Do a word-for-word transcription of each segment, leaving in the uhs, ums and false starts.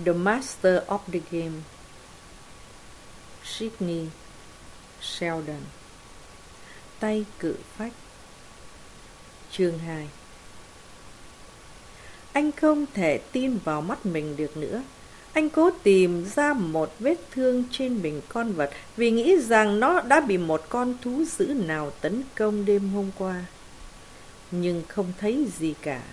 The Master of the Game. Sidney Sheldon. Tay cự phách. Chương hai. Anh không thể tin vào mắt mình được nữa. Anh cố tìm ra một vết thương trên mình con vật vì nghĩ rằng nó đã bị một con thú dữ nào tấn công đêm hôm qua. Nhưng không thấy gì cả.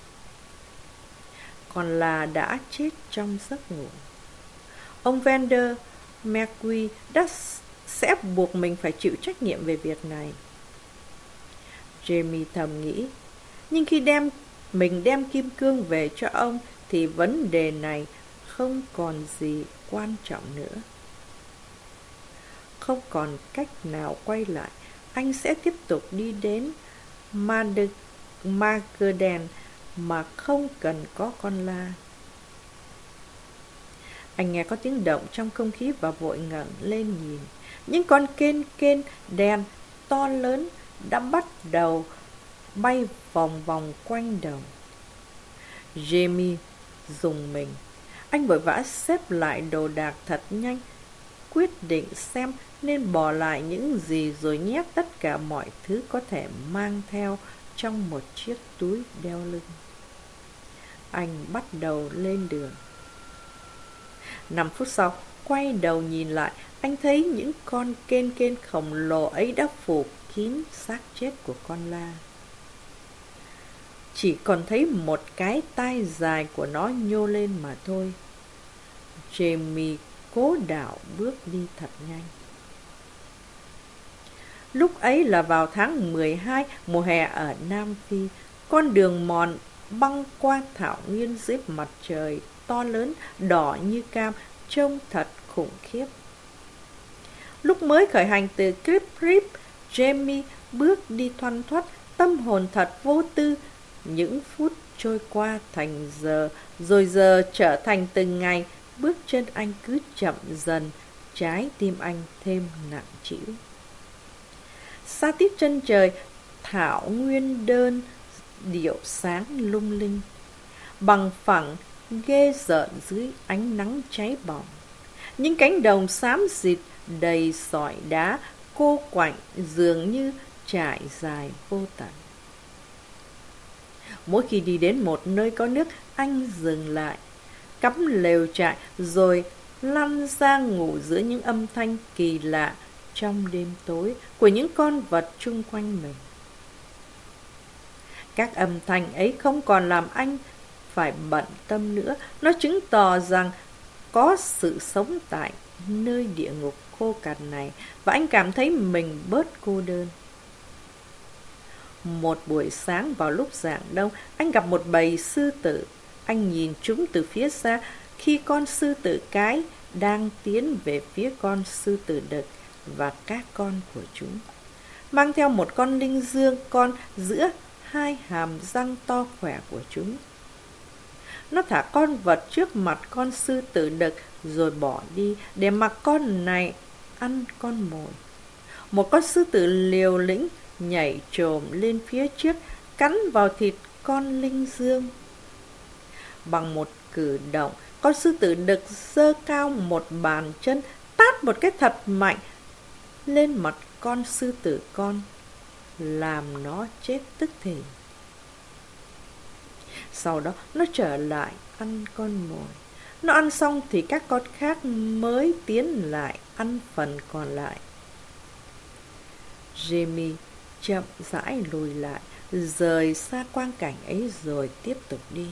Còn là đã chết trong giấc ngủ. Ông Vander McGee đã sẽ buộc mình phải chịu trách nhiệm về việc này. Jamie thầm nghĩ. Nhưng khi đem mình đem kim cương về cho ông thì vấn đề này không còn gì quan trọng nữa. Không còn cách nào quay lại. Anh sẽ tiếp tục đi đến Magerden mà không cần có con la. Anh nghe có tiếng động trong không khí và vội ngẩng lên nhìn. Những con kên kên đen to lớn đã bắt đầu bay vòng vòng quanh đồng. Jamie rùng mình. Anh vội vã xếp lại đồ đạc thật nhanh, quyết định xem nên bỏ lại những gì rồi nhét tất cả mọi thứ có thể mang theo trong một chiếc túi đeo lưng. Anh bắt đầu lên đường. Năm phút sau, quay đầu nhìn lại, anh thấy những con kên kên khổng lồ ấy đã phủ kín xác chết của con la. Chỉ còn thấy một cái tai dài của nó nhô lên mà thôi. Jamie cố đảo bước đi thật nhanh. Lúc ấy là vào tháng mười hai, mùa hè ở Nam Phi. Con đường mòn băng qua thảo nguyên dưới mặt trời to lớn, đỏ như cam, trông thật khủng khiếp. Lúc mới khởi hành từ Clip Rip, Jamie bước đi thoăn thoắt, tâm hồn thật vô tư. Những phút trôi qua thành giờ, rồi giờ trở thành từng ngày. Bước chân anh cứ chậm dần, trái tim anh thêm nặng trĩu. Xa tít chân trời, thảo nguyên đơn điệu sáng lung linh, bằng phẳng ghê rợn dưới ánh nắng cháy bỏng. Những cánh đồng xám xịt đầy sỏi đá cô quạnh dường như trải dài vô tận. Mỗi khi đi đến một nơi có nước, anh dừng lại, cắm lều trại rồi lăn ra ngủ giữa những âm thanh kỳ lạ trong đêm tối của những con vật chung quanh mình. Các âm thanh ấy không còn làm anh phải bận tâm nữa. Nó chứng tỏ rằng có sự sống tại nơi địa ngục khô cằn này, và anh cảm thấy mình bớt cô đơn. Một buổi sáng vào lúc rạng đông, anh gặp một bầy sư tử. Anh nhìn chúng từ phía xa khi con sư tử cái đang tiến về phía con sư tử đực và các con của chúng, mang theo một con linh dương con giữa hai hàm răng to khỏe của chúng. Nó thả con vật trước mặt con sư tử đực rồi bỏ đi để mặc con này ăn con mồi. Một con sư tử liều lĩnh nhảy chồm lên phía trước, cắn vào thịt con linh dương. Bằng một cử động, con sư tử đực giơ cao một bàn chân, tát một cái thật mạnh lên mặt con sư tử con, làm nó chết tức thì. Sau đó nó trở lại ăn con mồi. Nó ăn xong thì các con khác mới tiến lại ăn phần còn lại. Jamie chậm rãi lùi lại, rời xa quang cảnh ấy rồi tiếp tục đi.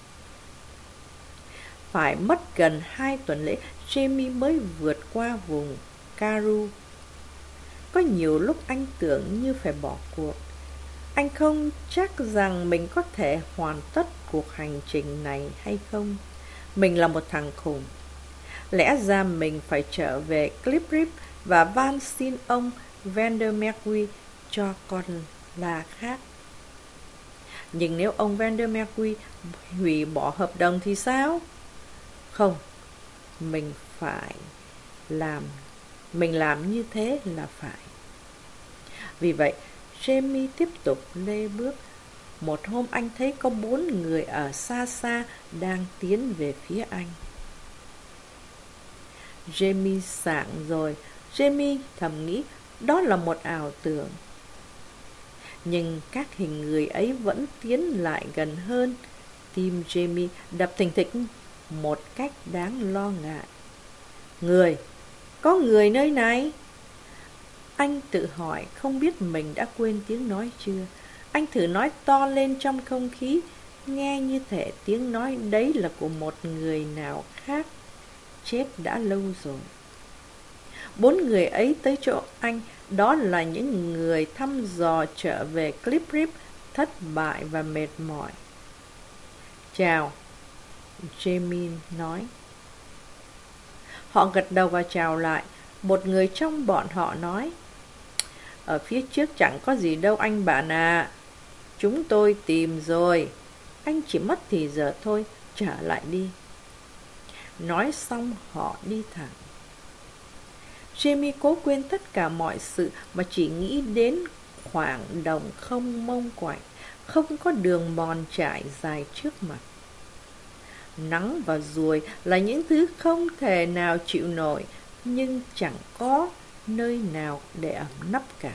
Phải mất gần hai tuần lễ, Jamie mới vượt qua vùng Karoo. Có nhiều lúc anh tưởng như phải bỏ cuộc. Anh không chắc rằng mình có thể hoàn tất cuộc hành trình này hay không. Mình là một thằng khùng. Lẽ ra mình phải trở về Clip Rip và van xin ông Vander McGee cho con la khác. Nhưng nếu ông Vander McGee hủy bỏ hợp đồng thì sao? Không, mình phải làm, mình làm như thế là phải. Vì vậy, Jamie tiếp tục lê bước. Một hôm anh thấy có bốn người ở xa xa đang tiến về phía anh. Jamie sảng rồi. Jamie thầm nghĩ, đó là một ảo tưởng. Nhưng các hình người ấy vẫn tiến lại gần hơn. Tim Jamie đập thình thịch một cách đáng lo ngại. Người, có người nơi này. Anh tự hỏi không biết mình đã quên tiếng nói chưa. Anh thử nói to lên trong không khí, nghe như thể tiếng nói đấy là của một người nào khác, chết đã lâu rồi. Bốn người ấy tới chỗ anh, đó là những người thăm dò trở về Cliff River thất bại và mệt mỏi. Chào, Jamie nói. Họ gật đầu và chào lại. Một người trong bọn họ nói, ở phía trước chẳng có gì đâu anh bạn à. Chúng tôi tìm rồi. Anh chỉ mất thì giờ thôi, trở lại đi. Nói xong họ đi thẳng. Jamie cố quên tất cả mọi sự mà chỉ nghĩ đến khoảng đồng không mông quạnh, không có đường mòn trải dài trước mặt. Nắng và ruồi là những thứ không thể nào chịu nổi, nhưng chẳng có nơi nào để ẩm nấp cả.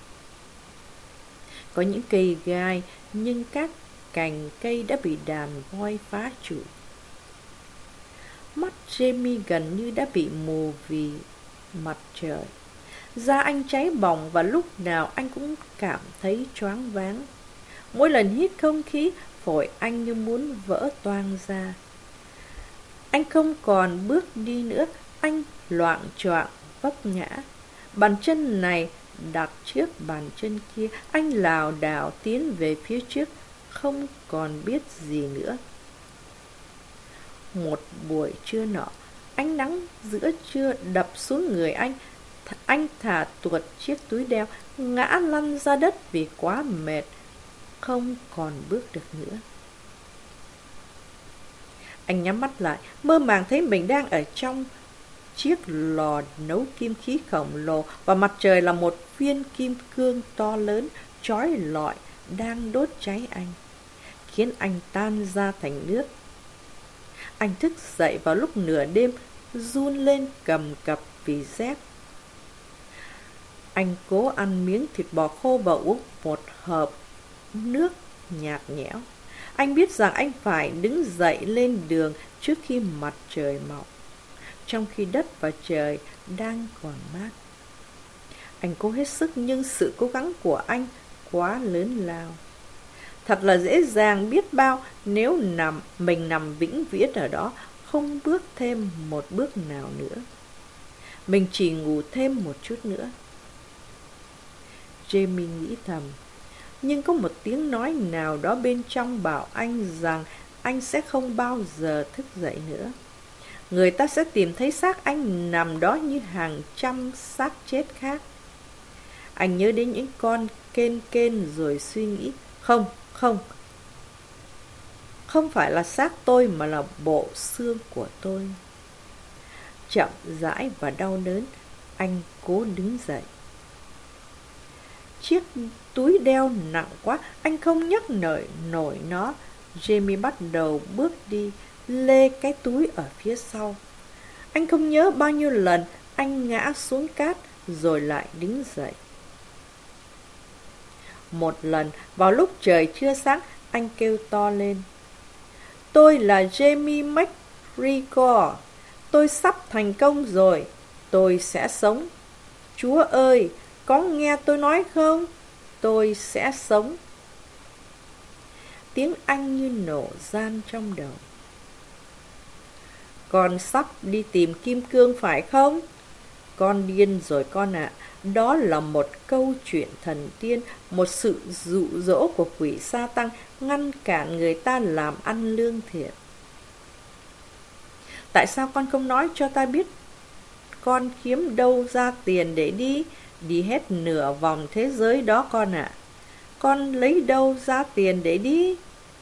Có những cây gai, nhưng các cành cây đã bị đàn voi phá trụi. Mắt Jamie gần như đã bị mù vì mặt trời. Da anh cháy bỏng và lúc nào anh cũng cảm thấy choáng váng. Mỗi lần hít không khí, phổi anh như muốn vỡ toang ra. Anh không còn bước đi nữa, anh loạng choạng vấp ngã. Bàn chân này đặt trước bàn chân kia, anh lảo đảo tiến về phía trước, không còn biết gì nữa. Một buổi trưa nọ, ánh nắng giữa trưa đập xuống người anh. Anh thả tuột chiếc túi đeo, ngã lăn ra đất vì quá mệt, không còn bước được nữa. Anh nhắm mắt lại, mơ màng thấy mình đang ở trong chiếc lò nấu kim khí khổng lồ, và mặt trời là một viên kim cương to lớn, chói lọi, đang đốt cháy anh, khiến anh tan ra thành nước. Anh thức dậy vào lúc nửa đêm, run lên cầm cập vì rét. Anh cố ăn miếng thịt bò khô và uống một hớp nước nhạt nhẽo. Anh biết rằng anh phải đứng dậy lên đường trước khi mặt trời mọc, trong khi đất và trời đang còn mát. Anh cố hết sức nhưng sự cố gắng của anh quá lớn lao. Thật là dễ dàng biết bao nếu nằm mình nằm vĩnh viễn ở đó, không bước thêm một bước nào nữa. Mình chỉ ngủ thêm một chút nữa. Jamie nghĩ thầm. Nhưng có một tiếng nói nào đó bên trong bảo anh rằng anh sẽ không bao giờ thức dậy nữa. Người ta sẽ tìm thấy xác anh nằm đó như hàng trăm xác chết khác. Anh nhớ đến những con kên kên rồi suy nghĩ, không, không, không phải là xác tôi mà là bộ xương của tôi. Chậm rãi và đau đớn, anh cố đứng dậy. Chiếc túi đeo nặng quá, anh không nhấc nổi nổi nó. Jamie bắt đầu bước đi, lê cái túi ở phía sau. Anh không nhớ bao nhiêu lần anh ngã xuống cát rồi lại đứng dậy. Một lần, vào lúc trời chưa sáng, anh kêu to lên. Tôi là Jamie McGregor. Tôi sắp thành công rồi. Tôi sẽ sống. Chúa ơi, có nghe tôi nói không? Tôi sẽ sống. Tiếng anh như nổ gian trong đầu. Con sắp đi tìm kim cương phải không? Con điên rồi con ạ. À. Đó là một câu chuyện thần tiên, một sự dụ dỗ của quỷ sa tăng ngăn cản người ta làm ăn lương thiện. Tại sao con không nói cho ta biết con kiếm đâu ra tiền để đi? Đi hết nửa vòng thế giới đó con ạ. À. Con lấy đâu ra tiền để đi?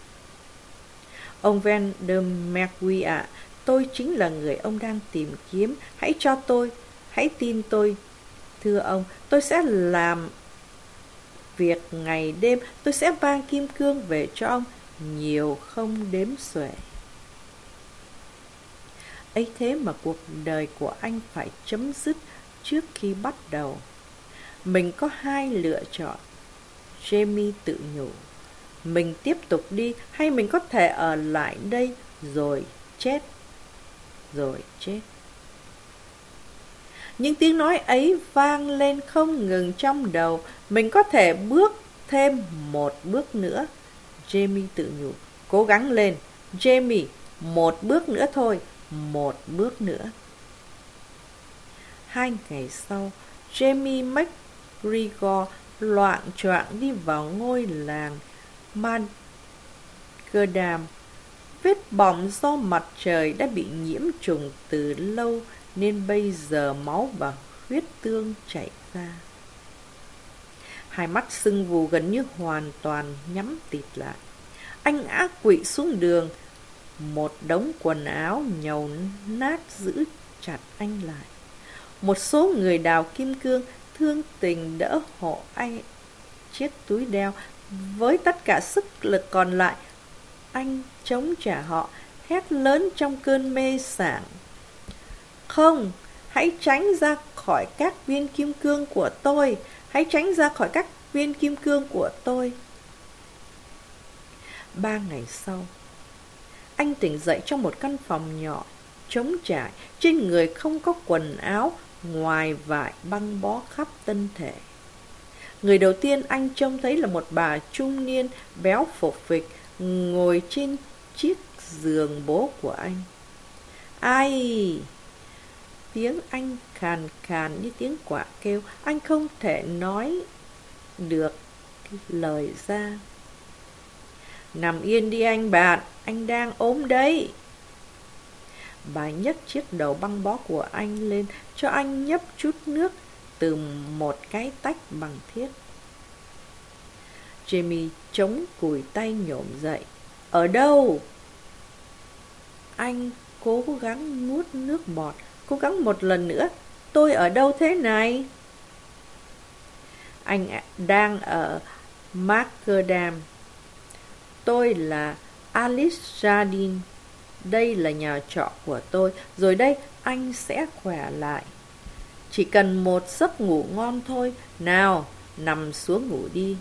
Ông Van der Merwe ạ, à, tôi chính là người ông đang tìm kiếm. Hãy cho tôi, hãy tin tôi. Thưa ông, tôi sẽ làm việc ngày đêm. Tôi sẽ mang kim cương về cho ông, nhiều không đếm xuể. Ấy thế mà cuộc đời của anh phải chấm dứt trước khi bắt đầu. Mình có hai lựa chọn, Jamie tự nhủ. Mình tiếp tục đi hay mình có thể ở lại đây rồi chết. Rồi chết. Những tiếng nói ấy vang lên không ngừng trong đầu. Mình có thể bước thêm một bước nữa. Jamie tự nhủ. Cố gắng lên. Jamie, một bước nữa thôi. Một bước nữa. Hai ngày sau, Jamie McGregor loạng choạng đi vào ngôi làng Macadam. Vết bỏng do mặt trời đã bị nhiễm trùng từ lâu nên bây giờ máu và huyết tương chảy ra. Hai mắt sưng vù gần như hoàn toàn nhắm tịt lại. Anh ngã quỵ xuống đường. Một đống quần áo nhầu nát giữ chặt anh lại. Một số người đào kim cương thương tình đỡ hộ anh chiếc túi đeo. Với tất cả sức lực còn lại, anh chống trả họ, hét lớn trong cơn mê sảng. Không, hãy tránh ra khỏi các viên kim cương của tôi. Hãy tránh ra khỏi các viên kim cương của tôi. Ba ngày sau, anh tỉnh dậy trong một căn phòng nhỏ, trống trải, trên người không có quần áo, ngoài vải băng bó khắp thân thể. Người đầu tiên anh trông thấy là một bà trung niên, béo phộc phịch, ngồi trên chiếc giường bố của anh. Ai... Tiếng anh khàn khàn như tiếng quạ kêu. Anh không thể nói được lời ra. Nằm yên đi anh bạn, anh đang ốm đấy. Bà nhấc chiếc đầu băng bó của anh lên, cho anh nhấp chút nước từ một cái tách bằng thiết. Jamie chống cùi tay nhổm dậy. Ở đâu? Anh cố gắng nuốt nước bọt. Cố gắng một lần nữa. Tôi ở đâu thế này? Anh đang ở Macadam. Tôi là Alice Jardine. Đây là nhà trọ của tôi. Rồi đây, anh sẽ khỏe lại. Chỉ cần một giấc ngủ ngon thôi. Nào, nằm xuống ngủ đi.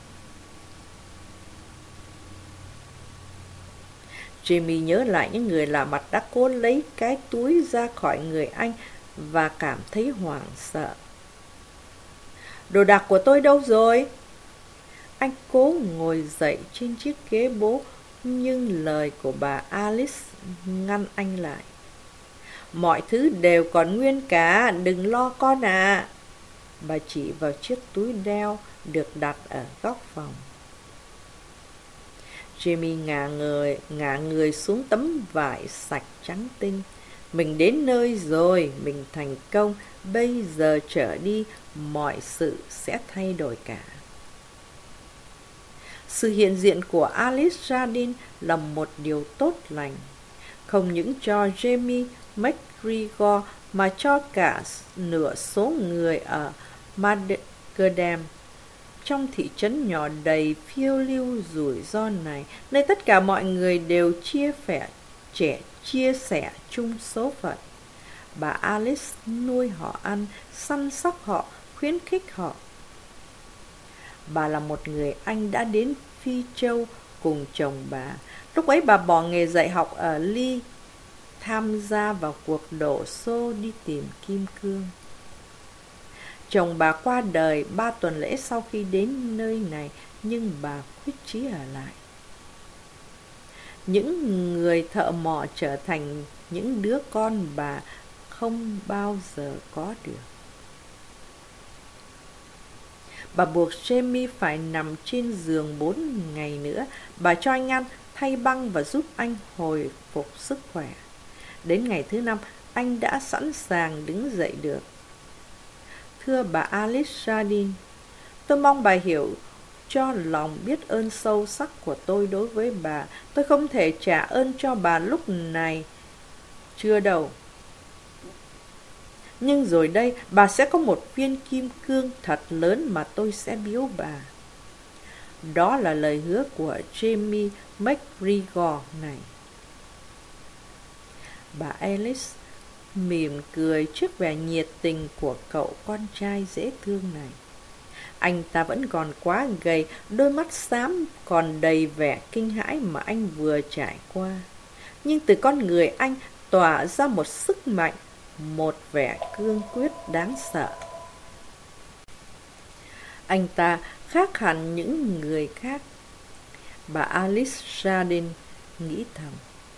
Jamie nhớ lại những người lạ mặt đã cố lấy cái túi ra khỏi người anh và cảm thấy hoảng sợ. Đồ đạc của tôi đâu rồi? Anh cố ngồi dậy trên chiếc ghế bố, nhưng lời của bà Alice ngăn anh lại. Mọi thứ đều còn nguyên cả, đừng lo con ạ. À. Bà chỉ vào chiếc túi đeo được đặt ở góc phòng. Jamie ngả người, ngả người xuống tấm vải sạch trắng tinh. Mình đến nơi rồi, mình thành công. Bây giờ trở đi, mọi sự sẽ thay đổi cả. Sự hiện diện của Alice Jardine là một điều tốt lành. Không những cho Jamie McGregor mà cho cả nửa số người ở Macadam. Trong thị trấn nhỏ đầy phiêu lưu rủi ro này, nơi tất cả mọi người đều chia sẻ, trẻ chia sẻ chung số phận, bà Alice nuôi họ ăn, săn sóc họ, khuyến khích họ. Bà là một người Anh đã đến Phi Châu cùng chồng bà. Lúc ấy bà bỏ nghề dạy học ở Lee, tham gia vào cuộc đổ xô đi tìm kim cương. Chồng bà qua đời ba tuần lễ sau khi đến nơi này, nhưng bà quyết chí ở lại. Những người thợ mỏ trở thành những đứa con bà không bao giờ có được. Bà buộc Jamie phải nằm trên giường bốn ngày nữa. Bà cho anh ăn, thay băng và giúp anh hồi phục sức khỏe. Đến ngày thứ năm, anh đã sẵn sàng đứng dậy được. Thưa bà Alice Jardine, tôi mong bà hiểu cho lòng biết ơn sâu sắc của tôi đối với bà. Tôi không thể trả ơn cho bà lúc này. Chưa đâu. Nhưng rồi đây, bà sẽ có một viên kim cương thật lớn mà tôi sẽ biếu bà. Đó là lời hứa của Jamie McGregor này. Bà Alice mỉm cười trước vẻ nhiệt tình của cậu con trai dễ thương này. Anh ta vẫn còn quá gầy, đôi mắt xám còn đầy vẻ kinh hãi mà anh vừa trải qua. Nhưng từ con người anh tỏa ra một sức mạnh, một vẻ cương quyết đáng sợ. Anh ta khác hẳn những người khác. Bà Alice Jardine nghĩ thầm.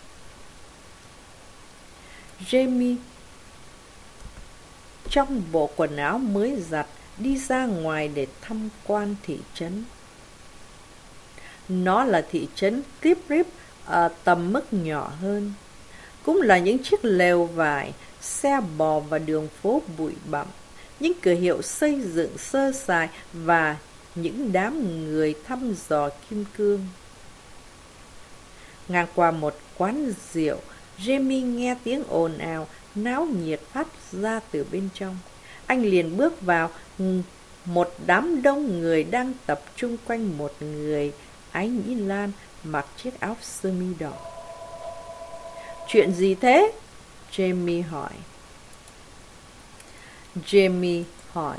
Jamie trong bộ quần áo mới giặt đi ra ngoài để tham quan thị trấn. Nó là thị trấn Clear Creek ở tầm mức nhỏ hơn. Cũng là những chiếc lều vải, xe bò và đường phố bụi bặm, những cửa hiệu xây dựng sơ sài và những đám người thăm dò kim cương. Ngang qua một quán rượu, Jamie nghe tiếng ồn ào, náo nhiệt phát ra từ bên trong. Anh liền bước vào, một đám đông người đang tập trung quanh một người Ái Nhĩ Lan mặc chiếc áo sơ mi đỏ. Chuyện gì thế? Jamie hỏi. Jamie hỏi.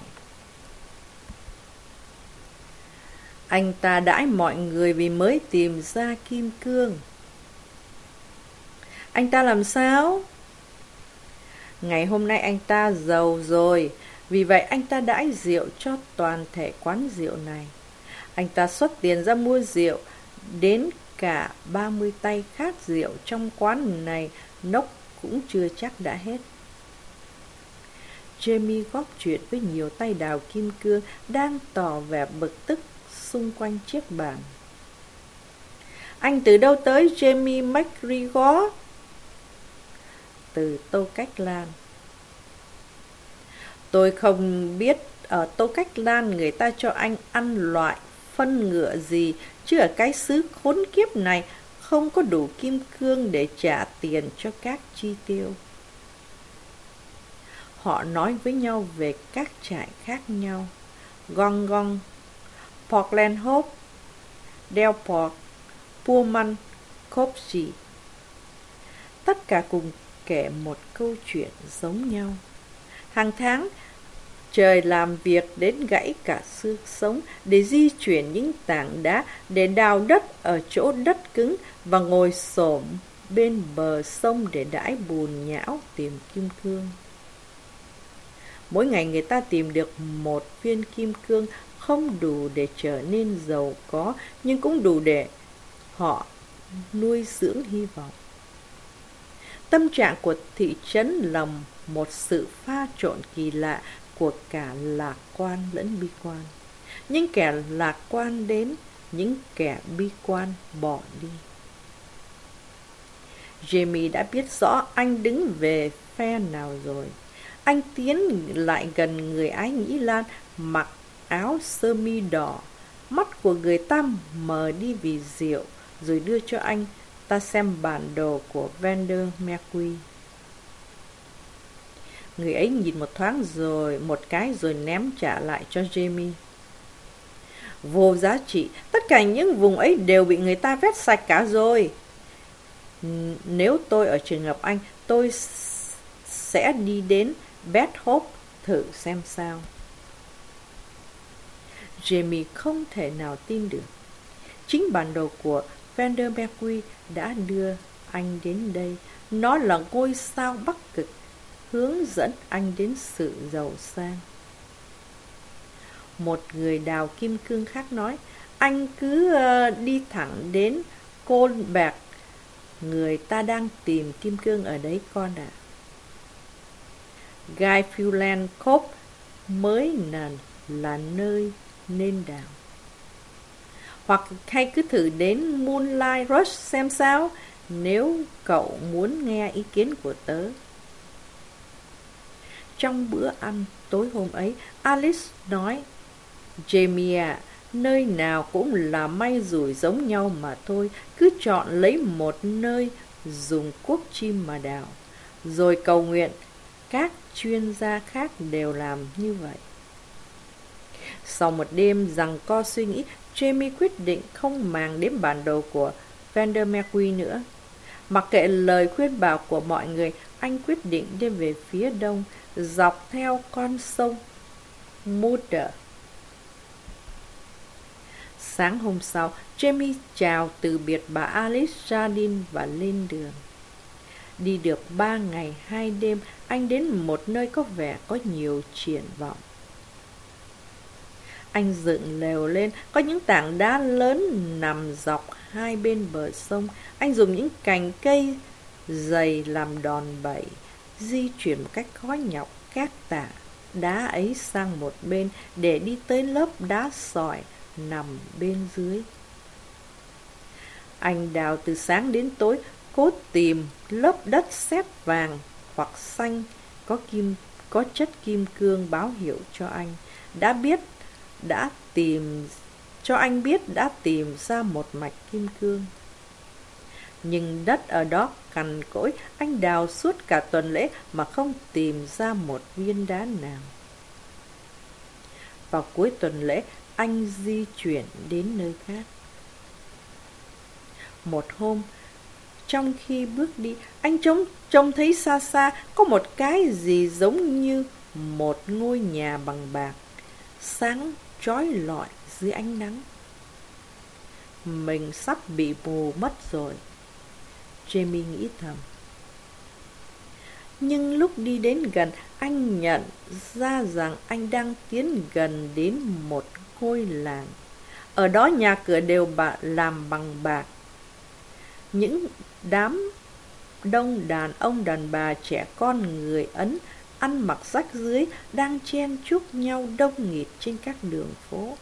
Anh ta đãi mọi người vì mới tìm ra kim cương. Anh ta làm sao? Ngày hôm nay anh ta giàu rồi, vì vậy anh ta đãi rượu cho toàn thể quán rượu này. Anh ta xuất tiền ra mua rượu, đến cả ba mươi tay khát rượu trong quán này, nốc cũng chưa chắc đã hết. Jamie góp chuyện với nhiều tay đào kim cương đang tỏ vẻ bực tức xung quanh chiếc bàn. Anh từ đâu tới, Jamie McGregor? Từ Tô Cách Lan. Tôi không biết ở Tô Cách Lan người ta cho anh ăn loại phân ngựa gì, chứ ở cái xứ khốn kiếp này không có đủ kim cương để trả tiền cho các chi tiêu. Họ nói với nhau về các trại khác nhau: Gong Gong, Portland Hope, Delport, Pullman, Copsey. Tất cả cùng kể một câu chuyện giống nhau. Hàng tháng, trời làm việc đến gãy cả xương sống để di chuyển những tảng đá, để đào đất ở chỗ đất cứng và ngồi xổm bên bờ sông để đãi bùn nhão tìm kim cương. Mỗi ngày người ta tìm được một viên kim cương, không đủ để trở nên giàu có, nhưng cũng đủ để họ nuôi dưỡng hy vọng. Tâm trạng của thị trấn là một sự pha trộn kỳ lạ của cả lạc quan lẫn bi quan. Những kẻ lạc quan đến, những kẻ bi quan bỏ đi. Jamie đã biết rõ anh đứng về phe nào rồi. Anh tiến lại gần người Ái Nhĩ Lan mặc áo sơ mi đỏ. Mắt của người ta mờ đi vì rượu, rồi đưa cho anh ta xem bản đồ của Vander Mercury. Người ấy nhìn một thoáng rồi, một cái rồi ném trả lại cho Jamie. Vô giá trị, tất cả những vùng ấy đều bị người ta vét sạch cả rồi. Nếu tôi ở trường hợp anh, tôi sẽ đi đến Beth Hope thử xem sao. Jamie không thể nào tin được. Chính bản đồ của Vander Mercury đã đưa anh đến đây. Nó là ngôi sao Bắc Cực, hướng dẫn anh đến sự giàu sang. Một người đào kim cương khác nói, anh cứ uh, đi thẳng đến Colbert. Người ta đang tìm kim cương ở đấy con ạ. À. Guy Fawkes Cove mới là, là nơi nên đào. Hoặc hay cứ thử đến Moonlight Rush xem sao, nếu cậu muốn nghe ý kiến của tớ. Trong bữa ăn tối hôm ấy, Alice nói, Jamie à, nơi nào cũng là may rủi giống nhau mà thôi. Cứ chọn lấy một nơi dùng cuốc chim mà đào, rồi cầu nguyện. Các chuyên gia khác đều làm như vậy. Sau một đêm giằng co suy nghĩ, Jamie quyết định không màng đến bản đồ của Vander Mercury nữa. Mặc kệ lời khuyên bảo của mọi người, anh quyết định đi về phía đông, dọc theo con sông Modder. Sáng hôm sau, Jamie chào từ biệt bà Alice Jardine và lên đường. Đi được ba ngày hai đêm, anh đến một nơi có vẻ có nhiều triển vọng. Anh dựng lều lên, có những tảng đá lớn nằm dọc hai bên bờ sông. Anh dùng những cành cây dày làm đòn bẩy, di chuyển một cách khó nhọc các tảng đá ấy sang một bên để đi tới lớp đá sỏi nằm bên dưới. Anh đào từ sáng đến tối, cố tìm lớp đất sét vàng hoặc xanh có kim có chất kim cương báo hiệu cho anh đã biết đã tìm cho anh biết đã tìm ra một mạch kim cương. Nhưng đất ở đó cằn cỗi, anh đào suốt cả tuần lễ mà không tìm ra một viên đá nào. Vào cuối tuần lễ, anh di chuyển đến nơi khác. Một hôm, trong khi bước đi, anh trông, trông thấy xa xa có một cái gì giống như một ngôi nhà bằng bạc, sáng chói lọi dưới ánh nắng. Mình sắp bị mù mất rồi, Jamie nghĩ thầm. Nhưng lúc đi đến gần, anh nhận ra rằng anh đang tiến gần đến một ngôi làng. Ở đó nhà cửa đều làm bằng bạc. Những đám đông đàn ông, đàn bà, trẻ con, người Ấn ăn mặc rách rưới đang chen chúc nhau đông nghịt trên các đường phố.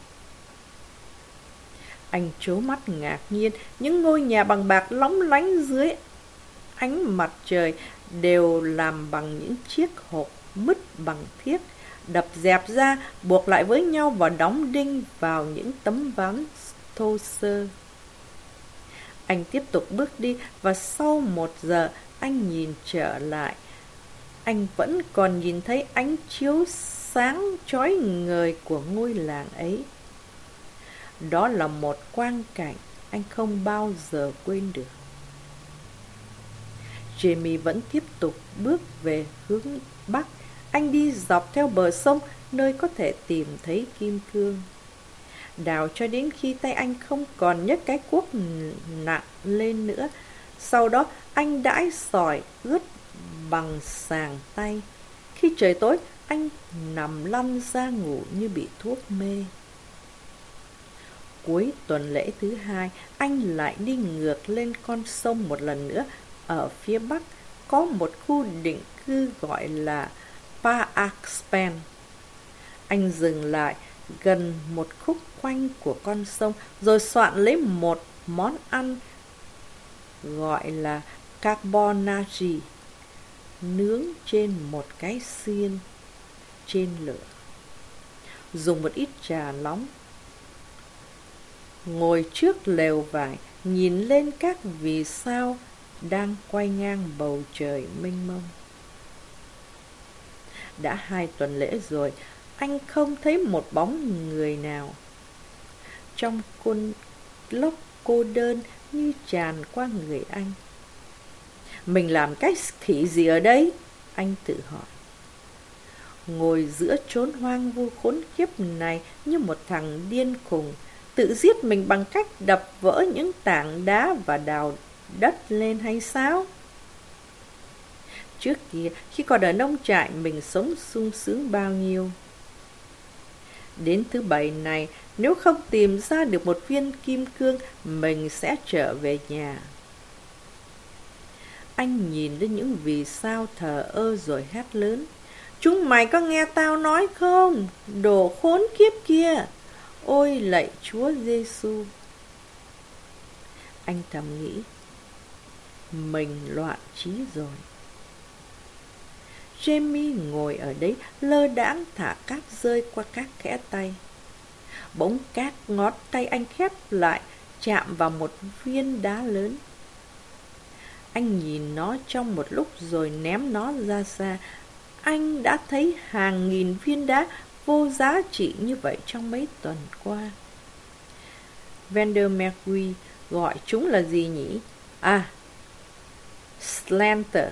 Anh trố mắt ngạc nhiên, những ngôi nhà bằng bạc lóng lánh dưới ánh mặt trời đều làm bằng những chiếc hộp mứt bằng thiết, đập dẹp ra, buộc lại với nhau và đóng đinh vào những tấm ván thô sơ. Anh tiếp tục bước đi và sau một giờ anh nhìn trở lại. Anh vẫn còn nhìn thấy ánh chiếu sáng chói ngời của ngôi làng ấy. Đó là một quang cảnh anh không bao giờ quên được. Jamie vẫn tiếp tục bước về hướng Bắc. Anh đi dọc theo bờ sông, nơi có thể tìm thấy kim cương. Đào cho đến khi tay anh không còn nhấc cái cuốc nặng lên nữa. Sau đó anh đãi sỏi ướt bằng sàng tay. Khi trời tối, anh nằm lăn ra ngủ như bị thuốc mê. Cuối tuần lễ thứ hai, anh lại đi ngược lên con sông một lần nữa. Ở phía bắc có một khu định cư gọi là Paakspan. Anh dừng lại gần một khúc quanh của con sông, rồi soạn lấy một món ăn gọi là carbonari, nướng trên một cái xiên trên lửa, dùng một ít trà nóng. Ngồi trước lều vải, nhìn lên các vì sao đang quay ngang bầu trời mênh mông. Đã hai tuần lễ rồi, anh không thấy một bóng người nào. Trong cơn lốc cô đơn như tràn qua người anh. Mình làm cái khỉ gì ở đây? Anh tự hỏi. Ngồi giữa chốn hoang vu khốn khiếp này như một thằng điên khùng, tự giết mình bằng cách đập vỡ những tảng đá và đào đất lên hay sao? Trước kia, khi còn ở nông trại, mình sống sung sướng bao nhiêu. Đến thứ bảy này, nếu không tìm ra được một viên kim cương, mình sẽ trở về nhà. Anh nhìn lên những vì sao thờ ơ rồi hét lớn. Chúng mày có nghe tao nói không? Đồ khốn kiếp kia! Ôi lạy Chúa Giêsu! Anh thầm nghĩ, mình loạn trí rồi. Jamie ngồi ở đấy lơ đãng thả cát rơi qua các kẽ tay. Bỗng các ngón tay anh khép lại, chạm vào một viên đá lớn. Anh nhìn nó trong một lúc rồi ném nó ra xa. Anh đã thấy hàng nghìn viên đá vô giá trị như vậy trong mấy tuần qua. Vander Mercury gọi chúng là gì nhỉ? À, Slanter.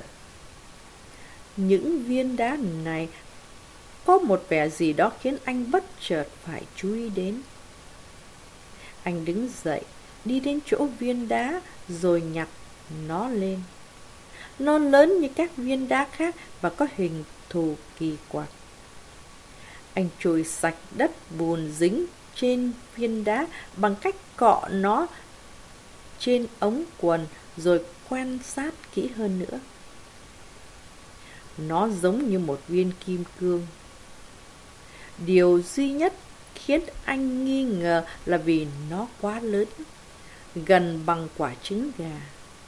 Những viên đá này có một vẻ gì đó khiến anh bất chợt phải chú ý đến. Anh đứng dậy, đi đến chỗ viên đá rồi nhặt nó lên. Nó lớn như các viên đá khác và có hình thù kỳ quặc. Anh chùi sạch đất bùn dính trên viên đá bằng cách cọ nó trên ống quần rồi quan sát kỹ hơn nữa. Nó giống như một viên kim cương. Điều duy nhất khiến anh nghi ngờ là vì nó quá lớn, gần bằng quả trứng gà.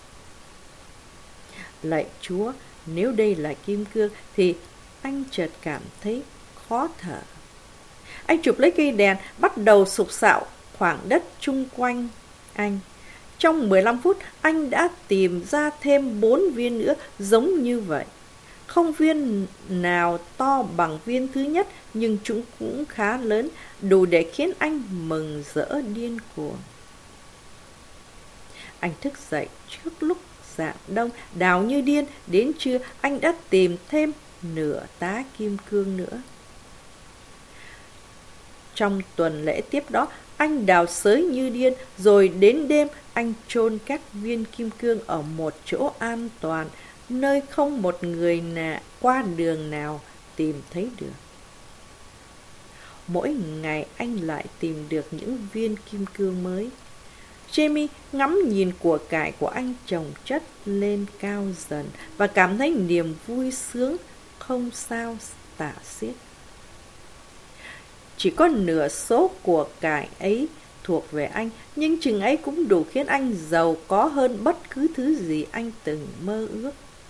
Lạy Chúa, nếu đây là kim cương thì anh chợt cảm thấy khó thở. Anh chụp lấy cây đèn, bắt đầu sục sạo khoảng đất chung quanh anh. Trong mười lăm phút, anh đã tìm ra thêm bốn viên nữa giống như vậy. Không viên nào to bằng viên thứ nhất, nhưng chúng cũng khá lớn, đủ để khiến anh mừng rỡ điên cuồng. Anh thức dậy trước lúc rạng đông, đào như điên. Đến trưa, anh đã tìm thêm nửa tá kim cương nữa. Trong tuần lễ tiếp đó, anh đào xới như điên, rồi đến đêm anh chôn các viên kim cương ở một chỗ an toàn, nơi không một người nào qua đường nào tìm thấy được. Mỗi ngày anh lại tìm được những viên kim cương mới. Jamie ngắm nhìn của cải của anh chồng chất lên cao dần và cảm thấy niềm vui sướng không sao tả xiết. Chỉ có nửa số của cải ấy thuộc về anh, nhưng chừng ấy cũng đủ khiến anh giàu có hơn bất cứ thứ gì anh từng mơ ước.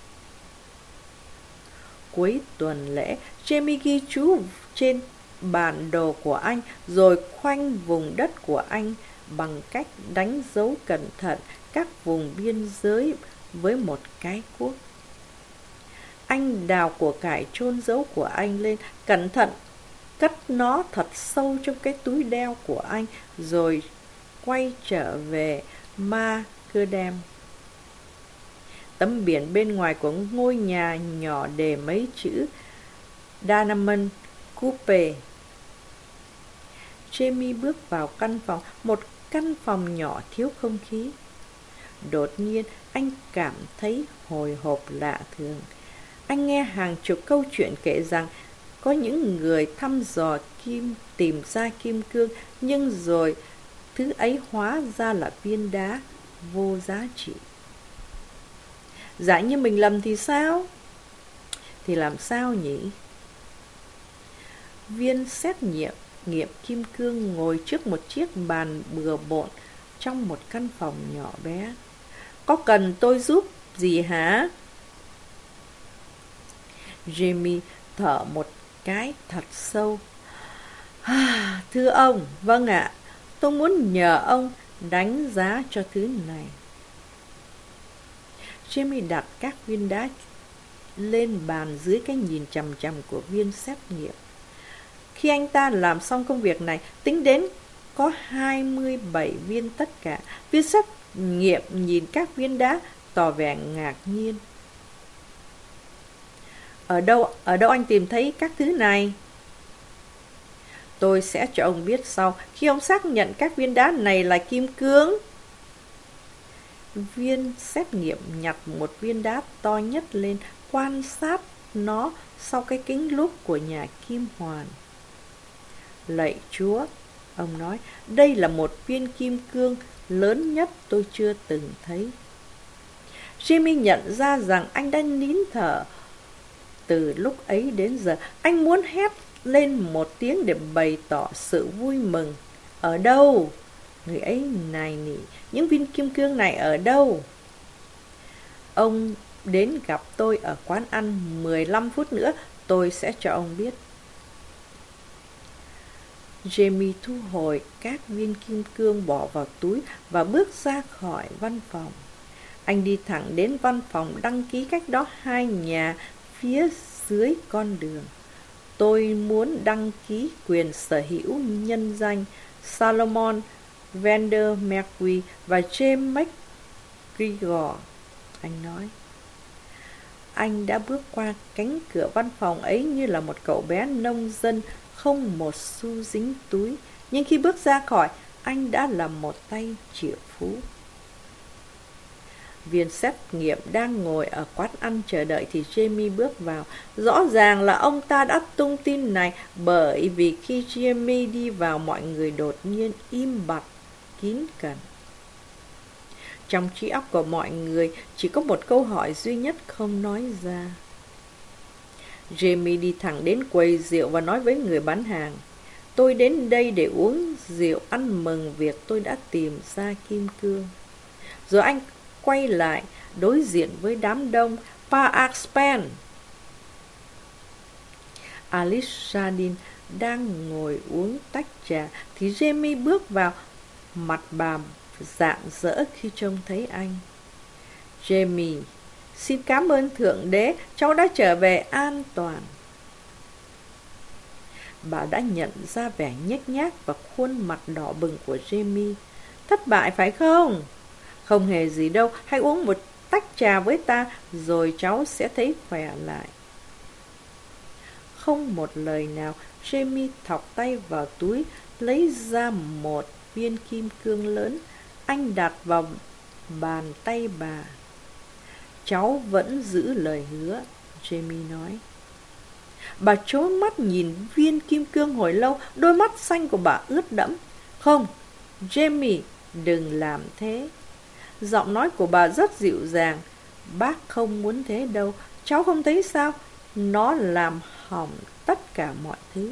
Cuối tuần lễ, Jamie ghi chú trên bản đồ của anh rồi khoanh vùng đất của anh bằng cách đánh dấu cẩn thận các vùng biên giới với một cái cuốc. Anh đào của cải chôn dấu của anh lên, cẩn thận cất nó thật sâu trong cái túi đeo của anh, rồi quay trở về Macadam. Tấm biển bên ngoài của ngôi nhà nhỏ đề mấy chữ Diamond Coupe. Jamie bước vào căn phòng, một căn phòng nhỏ thiếu không khí. Đột nhiên, anh cảm thấy hồi hộp lạ thường. Anh nghe hàng chục câu chuyện kể rằng có những người thăm dò kim tìm ra kim cương, nhưng rồi thứ ấy hóa ra là viên đá vô giá trị. Giả như mình lầm thì sao? Thì làm sao nhỉ? Viên xét nghiệm nghiệm kim cương ngồi trước một chiếc bàn bừa bộn trong một căn phòng nhỏ bé. Có cần tôi giúp gì hả? Jamie thở một cái thật sâu. À, thưa ông, vâng ạ, tôi muốn nhờ ông đánh giá cho thứ này. Jamie đặt các viên đá lên bàn dưới cái nhìn chằm chằm của viên xét nghiệm. Khi anh ta làm xong công việc này, tính đến có hai mươi bảy viên tất cả. Viên xét nghiệm nhìn các viên đá tỏ vẻ ngạc nhiên. Ở đâu, ở đâu anh tìm thấy các thứ này? Tôi sẽ cho ông biết sau, khi ông xác nhận các viên đá này là kim cương. Viên xét nghiệm nhặt một viên đá to nhất lên, quan sát nó sau cái kính lúp của nhà kim hoàn. Lạy Chúa, ông nói, đây là một viên kim cương lớn nhất tôi chưa từng thấy. Jamie nhận ra rằng anh đã nín thở từ lúc ấy đến giờ. Anh muốn hét lên một tiếng để bày tỏ sự vui mừng. Ở đâu? Người ấy nài nỉ, những viên kim cương này ở đâu? Ông đến gặp tôi ở quán ăn mười lăm phút nữa, tôi sẽ cho ông biết. Jamie thu hồi các viên kim cương bỏ vào túi và bước ra khỏi văn phòng. Anh đi thẳng đến văn phòng đăng ký cách đó hai nhà phía dưới con đường. Tôi muốn đăng ký quyền sở hữu nhân danh Salomon Vander Mercury và James McGregor, anh nói. Anh đã bước qua cánh cửa văn phòng ấy như là một cậu bé nông dân không một xu dính túi. Nhưng khi bước ra khỏi, anh đã là một tay triệu phú. Viên xét nghiệm đang ngồi ở quán ăn chờ đợi thì Jamie bước vào. Rõ ràng là ông ta đã tung tin này, bởi vì khi Jamie đi vào, mọi người đột nhiên im bặt, kín cẩn. Trong trí óc của mọi người chỉ có một câu hỏi duy nhất không nói ra. Jamie đi thẳng đến quầy rượu và nói với người bán hàng: "Tôi đến đây để uống rượu ăn mừng việc tôi đã tìm ra kim cương." Rồi anh quay lại đối diện với đám đông. "Pa Aspen!" Alice Jardine đang ngồi uống tách trà thì Jamie bước vào. Mặt bà rạng rỡ khi trông thấy anh. "Jamie, xin cảm ơn Thượng Đế, cháu đã trở về an toàn." Bà đã nhận ra vẻ nhếch nhác và khuôn mặt đỏ bừng của Jamie. "Thất bại phải không?" "Không hề gì đâu, hãy uống một tách trà với ta, rồi cháu sẽ thấy khỏe lại." Không một lời nào, Jamie thọc tay vào túi, lấy ra một viên kim cương lớn. Anh đặt vào bàn tay bà. "Cháu vẫn giữ lời hứa," Jamie nói. Bà trố mắt nhìn viên kim cương hồi lâu, đôi mắt xanh của bà ướt đẫm. "Không, Jamie, đừng làm thế." Giọng nói của bà rất dịu dàng. "Bác không muốn thế đâu, cháu không thấy sao? Nó làm hỏng tất cả mọi thứ."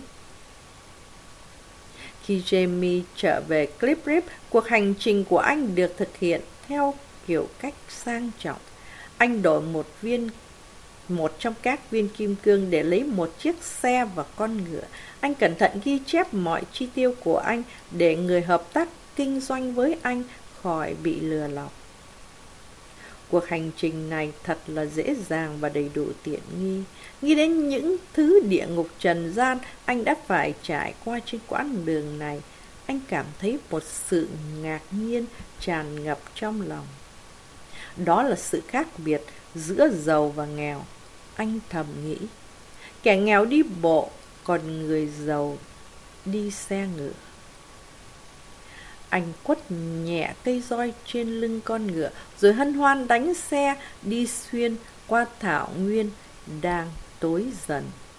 Khi Jamie trở về Cliff River, cuộc hành trình của anh được thực hiện theo kiểu cách sang trọng. Anh đổi một viên một trong các viên kim cương để lấy một chiếc xe và con ngựa. Anh cẩn thận ghi chép mọi chi tiêu của anh để người hợp tác kinh doanh với anh khỏi bị lừa lọc. Cuộc hành trình này thật là dễ dàng và đầy đủ tiện nghi. Nghĩ đến những thứ địa ngục trần gian anh đã phải trải qua trên quãng đường này, anh cảm thấy một sự ngạc nhiên tràn ngập trong lòng. Đó là sự khác biệt giữa giàu và nghèo, anh thầm nghĩ. Kẻ nghèo đi bộ, còn người giàu đi xe ngựa. Anh quất nhẹ cây roi trên lưng con ngựa, rồi hân hoan đánh xe đi xuyên qua thảo nguyên đang tối dần.